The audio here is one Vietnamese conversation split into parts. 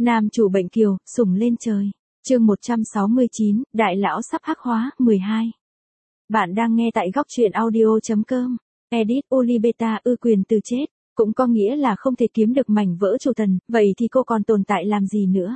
Nam chủ bệnh kiều, sủng lên trời. Chương 169, Đại lão sắp hắc hóa, 12. Bạn đang nghe tại góc truyện audio.com. Edit Olibeta quyền từ chết, cũng có nghĩa là không thể kiếm được mảnh vỡ chủ thần, vậy thì cô còn tồn tại làm gì nữa?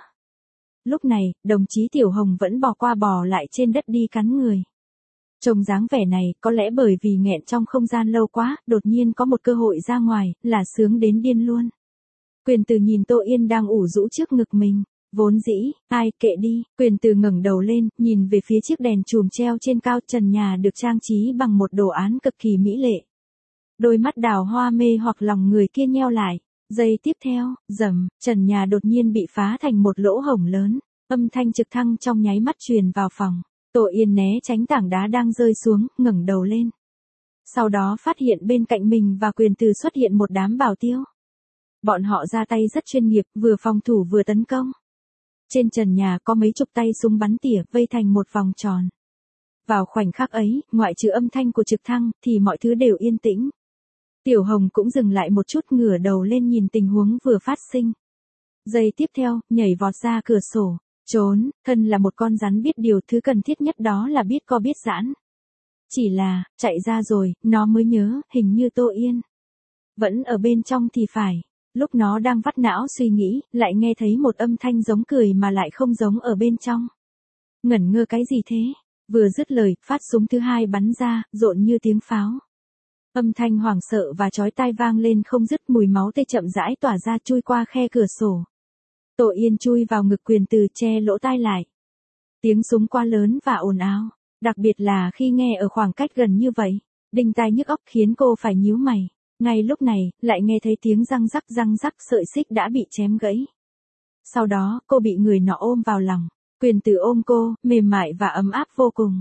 Lúc này, đồng chí Tiểu Hồng vẫn bò qua bò lại trên đất đi cắn người. Trông dáng vẻ này, có lẽ bởi vì nghẹn trong không gian lâu quá, đột nhiên có một cơ hội ra ngoài, là sướng đến điên luôn. Quyền Từ nhìn Tô Yên đang ủ rũ trước ngực mình, vốn dĩ, ai kệ đi, Quyền Từ ngẩng đầu lên, nhìn về phía chiếc đèn chùm treo trên cao trần nhà được trang trí bằng một đồ án cực kỳ mỹ lệ. Đôi mắt đào hoa mê hoặc lòng người kia nheo lại, giây tiếp theo, rầm, trần nhà đột nhiên bị phá thành một lỗ hổng lớn, âm thanh trực thăng trong nháy mắt truyền vào phòng. Tô Yên né tránh tảng đá đang rơi xuống, ngẩng đầu lên. Sau đó phát hiện bên cạnh mình và Quyền Từ xuất hiện một đám bảo tiêu. Bọn họ ra tay rất chuyên nghiệp, vừa phòng thủ vừa tấn công. Trên trần nhà có mấy chục tay súng bắn tỉa vây thành một vòng tròn. Vào khoảnh khắc ấy, ngoại trừ âm thanh của trực thăng, thì mọi thứ đều yên tĩnh. Tiểu Hồng cũng dừng lại một chút, ngửa đầu lên nhìn tình huống vừa phát sinh. Giây tiếp theo, nhảy vọt ra cửa sổ, trốn, thân là một con rắn biết điều, thứ cần thiết nhất đó là biết co biết giãn. Chỉ là, chạy ra rồi, nó mới nhớ, hình như Tô Yên vẫn ở bên trong thì phải. Lúc nó đang vắt não suy nghĩ, lại nghe thấy một âm thanh giống cười mà lại không giống ở bên trong. Ngẩn ngơ cái gì thế? Vừa dứt lời, phát súng thứ hai bắn ra, rộn như tiếng pháo. Âm thanh hoảng sợ và chói tai vang lên không dứt, mùi máu tươi chậm rãi tỏa ra chui qua khe cửa sổ. Tô Yên chui vào ngực Quyền Từ che lỗ tai lại. Tiếng súng quá lớn và ồn ào, đặc biệt là khi nghe ở khoảng cách gần như vậy, đinh tai nhức óc khiến cô phải nhíu mày. Ngay lúc này, lại nghe thấy tiếng răng rắc sợi xích đã bị chém gãy. Sau đó, cô bị người nọ ôm vào lòng. Quyền Từ ôm cô, mềm mại và ấm áp vô cùng.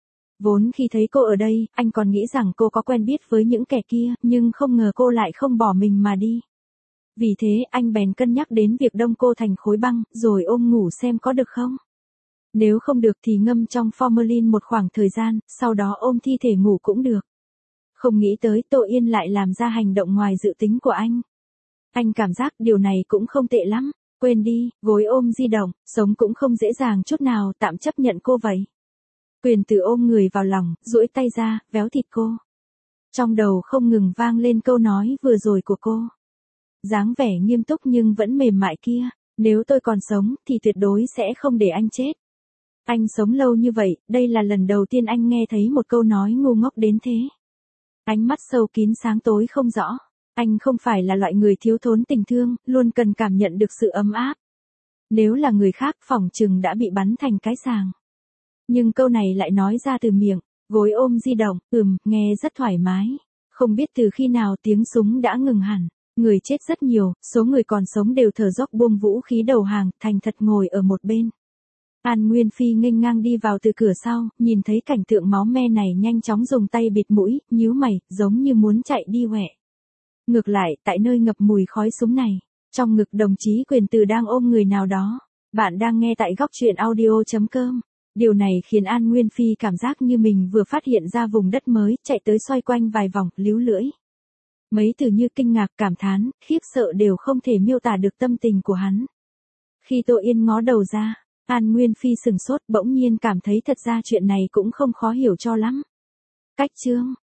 Vốn khi thấy cô ở đây, anh còn nghĩ rằng cô có quen biết với những kẻ kia, nhưng không ngờ cô lại không bỏ mình mà đi. Vì thế, anh bèn cân nhắc đến việc đông cô thành khối băng, rồi ôm ngủ xem có được không. Nếu không được thì ngâm trong formalin một khoảng thời gian, sau đó ôm thi thể ngủ cũng được. Không nghĩ tới Tô Yên lại làm ra hành động ngoài dự tính của anh. Anh cảm giác điều này cũng không tệ lắm. Quên đi, gối ôm di động, sống cũng không dễ dàng chút nào, tạm chấp nhận cô vậy. Quyền Từ ôm người vào lòng, duỗi tay ra, véo thịt cô. Trong đầu không ngừng vang lên câu nói vừa rồi của cô. Dáng vẻ nghiêm túc nhưng vẫn mềm mại kia, nếu tôi còn sống thì tuyệt đối sẽ không để anh chết. Anh sống lâu như vậy, đây là lần đầu tiên anh nghe thấy một câu nói ngu ngốc đến thế. Ánh mắt sâu kín sáng tối không rõ. Anh không phải là loại người thiếu thốn tình thương, luôn cần cảm nhận được sự ấm áp. Nếu là người khác phỏng chừng đã bị bắn thành cái sàng. Nhưng câu này lại nói ra từ miệng, gối ôm di động, nghe rất thoải mái. Không biết từ khi nào tiếng súng đã ngừng hẳn. Người chết rất nhiều, số người còn sống đều thở dốc buông vũ khí đầu hàng, thành thật ngồi ở một bên. An Nguyên Phi nghênh ngang đi vào từ cửa sau, nhìn thấy cảnh tượng máu me này nhanh chóng dùng tay bịt mũi, nhíu mày, giống như muốn chạy đi quẹ. Ngược lại, tại nơi ngập mùi khói súng này, trong ngực đồng chí Quyền Từ đang ôm người nào đó. Bạn đang nghe tại góc truyện audio.com. Điều này khiến An Nguyên Phi cảm giác như mình vừa phát hiện ra vùng đất mới, chạy tới xoay quanh vài vòng, líu lưỡi. Mấy từ như kinh ngạc, cảm thán, khiếp sợ đều không thể miêu tả được tâm tình của hắn. Khi Tô Yên ngó đầu ra, An Nguyên Phi sừng sốt, bỗng nhiên cảm thấy thật ra chuyện này cũng không khó hiểu cho lắm. Cách chương,